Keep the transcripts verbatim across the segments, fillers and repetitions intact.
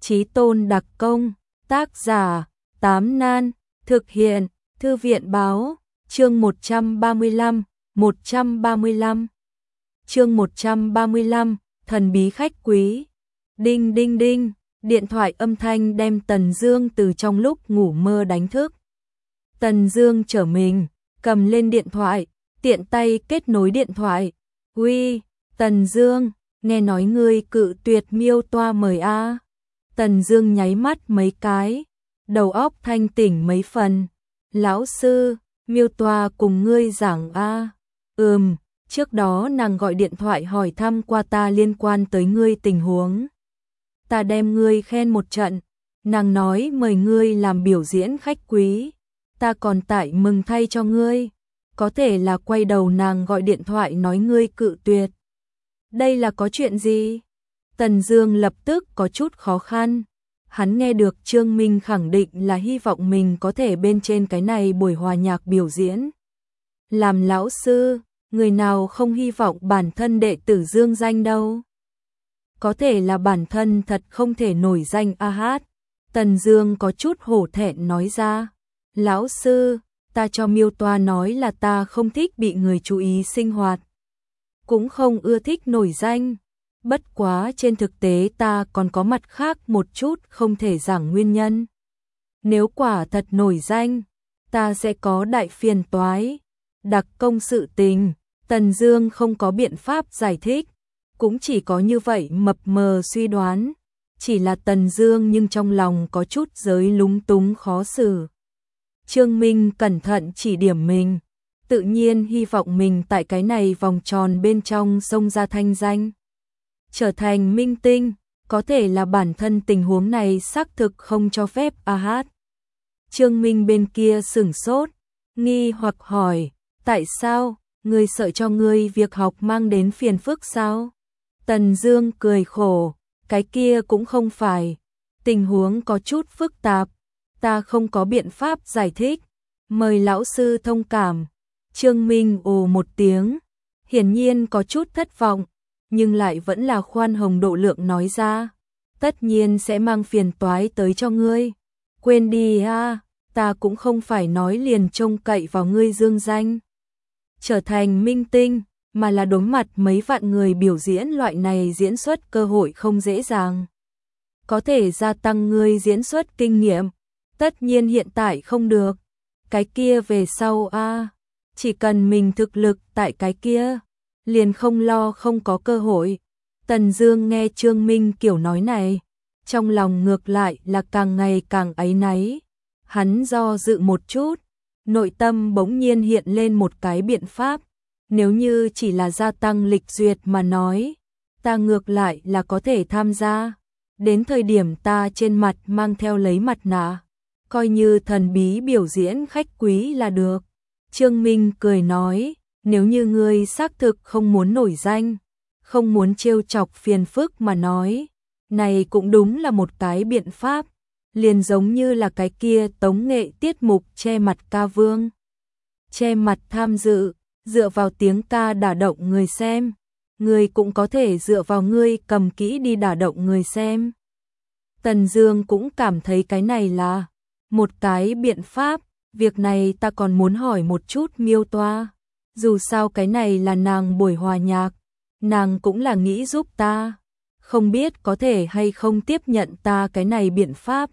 Chí tôn đặc công, tác giả, Tám Nan, thực hiện, Thư viện báo, chương một trăm ba mươi lăm, một trăm ba mươi lăm. Chương một trăm ba mươi lăm, thần bí khách quý. Đinh đinh đinh, điện thoại âm thanh đem Tần Dương từ trong lúc ngủ mơ đánh thức. Tần Dương trở mình, cầm lên điện thoại, tiện tay kết nối điện thoại. "Uy, Tần Dương, nghe nói ngươi cự tuyệt Miêu Toa mời a." Tần Dương nháy mắt mấy cái, đầu óc thanh tỉnh mấy phần. "Lão sư, Miêu Toa cùng ngươi giảng a?" "Ừm, trước đó nàng gọi điện thoại hỏi thăm qua ta liên quan tới ngươi tình huống. Ta đem ngươi khen một trận, nàng nói mời ngươi làm biểu diễn khách quý, ta còn tại mừng thay cho ngươi." Có thể là quay đầu nàng gọi điện thoại nói ngươi cự tuyệt. Đây là có chuyện gì? Tần Dương lập tức có chút khó khăn. Hắn nghe được Trương Minh khẳng định là hy vọng mình có thể bên trên cái này buổi hòa nhạc biểu diễn. Làm lão sư, người nào không hy vọng bản thân đệ tử dương danh đâu. Có thể là bản thân thật không thể nổi danh a hát. Tần Dương có chút hổ thẹn nói ra. "Lão sư, ta cho Miêu Toa nói là ta không thích bị người chú ý sinh hoạt, cũng không ưa thích nổi danh. Bất quá trên thực tế ta còn có mặt khác một chút không thể giảng nguyên nhân. Nếu quả thật nổi danh, ta sẽ có đại phiền toái. Đặc công sự tình." Tần Dương không có biện pháp giải thích, cũng chỉ có như vậy mập mờ suy đoán. Chỉ là Tần Dương nhưng trong lòng có chút giới lúng túng khó xử. Trương Minh cẩn thận chỉ điểm mình, tự nhiên hy vọng mình tại cái này vòng tròn bên trong xông ra thanh danh, trở thành minh tinh. Có thể là bản thân tình huống này xác thực không cho phép a hát. Trương Minh bên kia sửng sốt, nghi hoặc hỏi, "Tại sao? Ngươi sợ cho ngươi việc học mang đến phiền phức sao?" Tần Dương cười khổ, "Cái kia cũng không phải, tình huống có chút phức tạp, ta không có biện pháp giải thích, mời lão sư thông cảm." Trương Minh ồ một tiếng, hiển nhiên có chút thất vọng, nhưng lại vẫn là khoan hồng độ lượng nói ra, "Tất nhiên sẽ mang phiền toái tới cho ngươi. Quên đi a, ta cũng không phải nói liền trông cậy vào ngươi dương danh, trở thành minh tinh, mà là đối mặt mấy vạn người biểu diễn loại này diễn xuất cơ hội không dễ dàng. Có thể gia tăng ngươi diễn xuất kinh nghiệm, tất nhiên hiện tại không được, cái kia về sau a, chỉ cần mình thực lực tại cái kia, liền không lo không có cơ hội." Tần Dương nghe Trương Minh kiểu nói này, trong lòng ngược lại là càng ngày càng áy náy. Hắn do dự một chút, nội tâm bỗng nhiên hiện lên một cái biện pháp. Nếu như chỉ là gia tăng lịch duyệt mà nói, ta ngược lại là có thể tham gia. Đến thời điểm ta trên mặt mang theo lấy mặt nạ, coi như thần bí biểu diễn khách quý là được. Trương Minh cười nói, "Nếu như ngươi xác thực không muốn nổi danh, không muốn trêu chọc phiền phức mà nói, này cũng đúng là một cái biện pháp." Liền giống như là cái kia tống nghệ tiết mục che mặt ca vương, che mặt tham dự, dựa vào tiếng ca đả động người xem, ngươi cũng có thể dựa vào ngươi cầm kỹ đi đả động người xem. Tần Dương cũng cảm thấy cái này là một cái biện pháp. Việc này ta còn muốn hỏi một chút Miêu Toa, dù sao cái này là nàng buổi hòa nhạc, nàng cũng là nghĩ giúp ta, không biết có thể hay không tiếp nhận ta cái này biện pháp.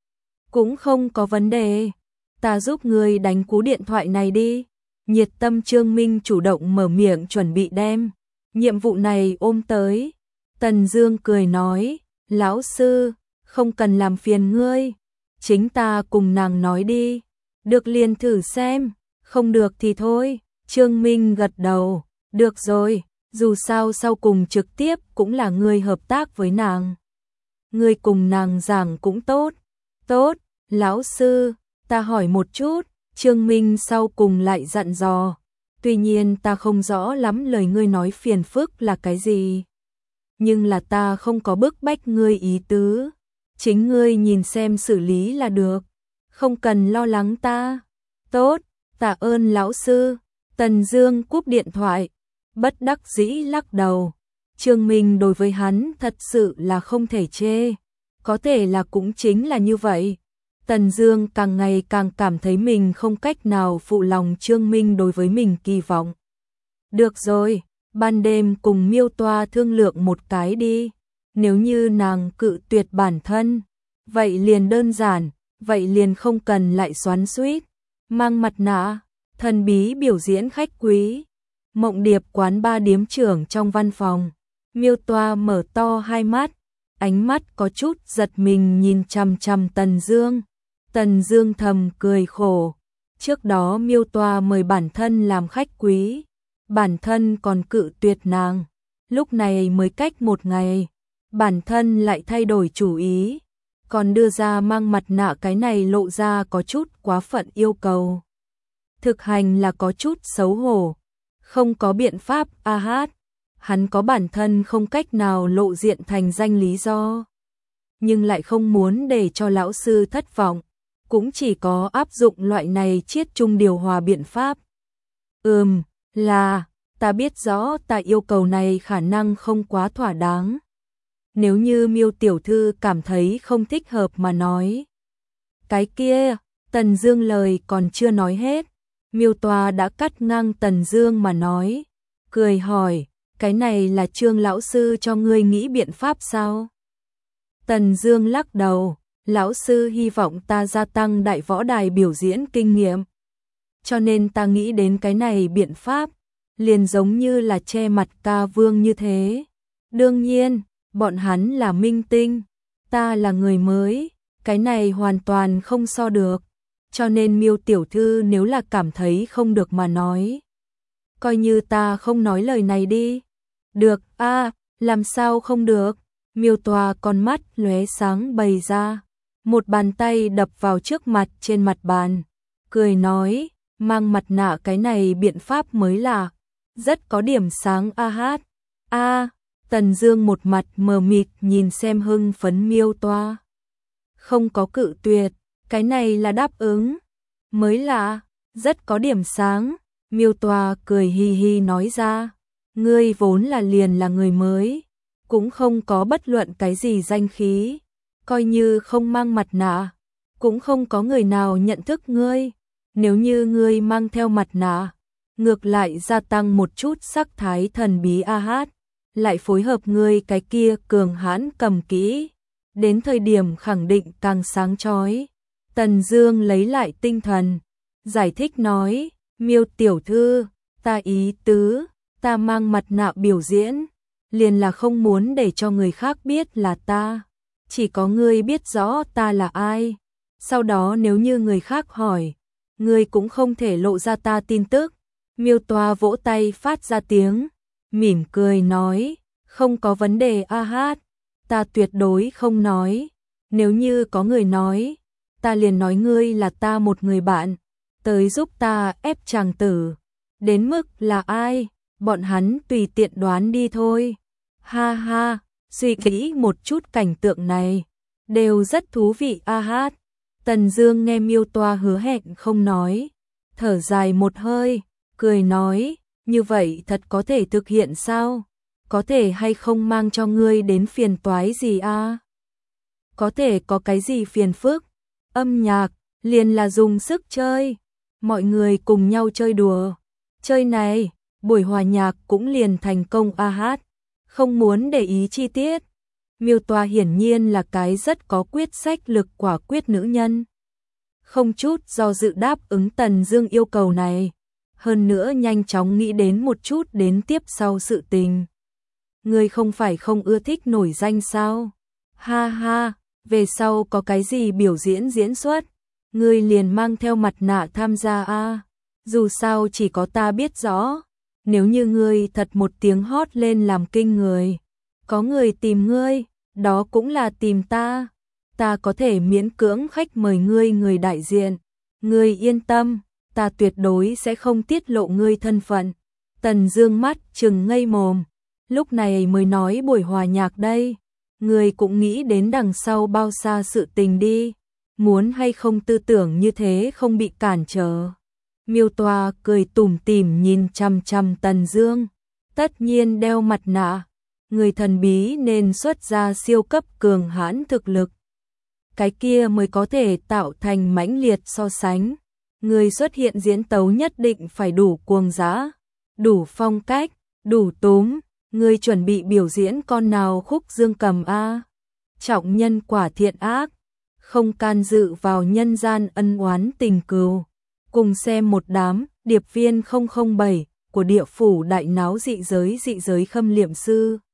Cũng không có vấn đề, ta giúp ngươi đánh cú điện thoại này đi. Nhiệt tâm Trương Minh chủ động mở miệng chuẩn bị đem nhiệm vụ này ôm tới. Tần Dương cười nói, "Lão sư, không cần làm phiền ngươi, chính ta cùng nàng nói đi. Được liền thử xem, không được thì thôi." Trương Minh gật đầu, "Được rồi, dù sao sau cùng trực tiếp cũng là ngươi hợp tác với nàng. Ngươi cùng nàng giảng cũng tốt." "Tốt, lão sư, ta hỏi một chút." Trương Minh sau cùng lại dặn dò, "Tuy nhiên ta không rõ lắm lời ngươi nói phiền phức là cái gì, nhưng là ta không có bức bách ngươi ý tứ, chính ngươi nhìn xem xử lý là được, không cần lo lắng ta." "Tốt, tạ ơn lão sư." Tần Dương cúp điện thoại, bất đắc dĩ lắc đầu. Trương Minh đối với hắn thật sự là không thể chê, Có thể là cũng chính là như vậy. Tần Dương càng ngày càng cảm thấy mình không cách nào phụ lòng Trương Minh đối với mình kỳ vọng. Được rồi, ban đêm cùng Miêu Toa thương lượng một cái đi. Nếu như nàng cự tuyệt bản thân, vậy liền đơn giản, vậy liền không cần lại xoắn xuýt. Mang mặt nạ, thần bí biểu diễn khách quý. Mộng Điệp quán ba điếm trưởng trong văn phòng. Miêu Toa mở to hai mắt, ánh mắt có chút giật mình nhìn chằm chằm Tần Dương. Tần Dương thầm cười khổ. Trước đó Miêu Toa mời bản thân làm khách quý, bản thân còn cự tuyệt nàng. Lúc này mới cách một ngày, bản thân lại thay đổi chủ ý, còn đưa ra mang mặt nạ, cái này lộ ra có chút quá phận yêu cầu. Thực hành là có chút xấu hổ, không có biện pháp a hát. Hắn có bản thân không cách nào lộ diện thành danh lý do, nhưng lại không muốn để cho lão sư thất vọng, cũng chỉ có áp dụng loại này chiết chung điều hòa biện pháp. Ừm, là, ta biết rõ ta yêu cầu này khả năng không quá thỏa đáng. Nếu như Miêu tiểu thư cảm thấy không thích hợp mà nói. Cái kia, Tần Dương lời còn chưa nói hết, Miêu Toa đã cắt ngang Tần Dương mà nói, cười hỏi, cái này là Trương lão sư cho ngươi nghĩ biện pháp sao? Tần Dương lắc đầu, lão sư hy vọng ta gia tăng đại võ đài biểu diễn kinh nghiệm, cho nên ta nghĩ đến cái này biện pháp, liền giống như là che mặt ca vương như thế. Đương nhiên, bọn hắn là minh tinh, ta là người mới, cái này hoàn toàn không so được, cho nên Miêu tiểu thư nếu là cảm thấy không được mà nói, coi như ta không nói lời này đi. Được, a, à, làm sao không được? Miêu Toa con mắt lóe sáng bày ra, một bàn tay đập vào trước mặt trên mặt bàn, cười nói, mang mặt nạ cái này biện pháp mới là rất có điểm sáng a hát. A, Tần Dương một mặt mờ mịt nhìn xem hưng phấn Miêu Toa. Không có cự tuyệt, cái này là đáp ứng, mới là rất có điểm sáng. Miêu Toa cười hi hi nói ra, ngươi vốn là liền là người mới, cũng không có bất luận cái gì danh khí, coi như không mang mặt nạ, cũng không có người nào nhận thức ngươi. Nếu như ngươi mang theo mặt nạ, ngược lại gia tăng một chút sắc thái thần bí a hát, lại phối hợp ngươi cái kia cường hãn cầm kỹ, đến thời điểm khẳng định càng sáng chói. Tần Dương lấy lại tinh thần, giải thích nói, Miêu tiểu thư, ta ý tứ, ta mang mặt nạ biểu diễn, liền là không muốn để cho người khác biết là ta, chỉ có ngươi biết rõ ta là ai. Sau đó nếu như người khác hỏi, ngươi cũng không thể lộ ra ta tin tức. Miêu Toa vỗ tay phát ra tiếng, mỉm cười nói, không có vấn đề a hát, ta tuyệt đối không nói. Nếu như có người nói, ta liền nói ngươi là ta một người bạn, tới giúp ta ép chàng tử. Đến mức là ai, bọn hắn tùy tiện đoán đi thôi. Ha ha, suy nghĩ một chút cảnh tượng này, đều rất thú vị a hát. Tần Dương nghe Miêu Toa hứa hẹn không nói, thở dài một hơi, cười nói, như vậy thật có thể thực hiện sao? Có thể hay không mang cho ngươi đến phiền toái gì a? À? Có thể có cái gì phiền phức? Âm nhạc, liền là dùng sức chơi, mọi người cùng nhau chơi đùa. Chơi này, buổi hòa nhạc cũng liền thành công a hát, không muốn để ý chi tiết. Miêu Toa hiển nhiên là cái rất có quyết sách lực quả quyết nữ nhân, không chút do dự đáp ứng Tần Dương yêu cầu này, hơn nữa nhanh chóng nghĩ đến một chút đến tiếp sau sự tình. Ngươi không phải không ưa thích nổi danh sao? Ha ha, về sau có cái gì biểu diễn diễn xuất, ngươi liền mang theo mặt nạ tham gia a. Dù sao chỉ có ta biết rõ, nếu như ngươi thật một tiếng hót lên làm kinh người, có người tìm ngươi, đó cũng là tìm ta. Ta có thể miễn cưỡng khách mời ngươi người đại diện. Ngươi yên tâm, ta tuyệt đối sẽ không tiết lộ ngươi thân phận. Tần Dương mắt trừng ngây mồm, lúc này mới nói buổi hòa nhạc đây. Ngươi cũng nghĩ đến đằng sau bao xa sự tình đi, muốn hay không tư tưởng như thế không bị cản trở. Miêu Toa cười tủm tỉm nhìn chằm chằm Tần Dương, tất nhiên đeo mặt nạ, người thần bí nên xuất ra siêu cấp cường hãn thực lực. cái kia mới có thể tạo thành mãnh liệt so sánh. Người xuất hiện diễn tấu nhất định phải đủ cuồng dã, đủ phong cách, đủ túm. Người chuẩn bị biểu diễn con nào khúc dương cầm a? Trọng nhân quả thiện ác, không can dự vào nhân gian ân oán tình cừu. Cùng xem một đám điệp viên không không bảy của địa phủ đại náo dị giới dị giới khâm liệm sư.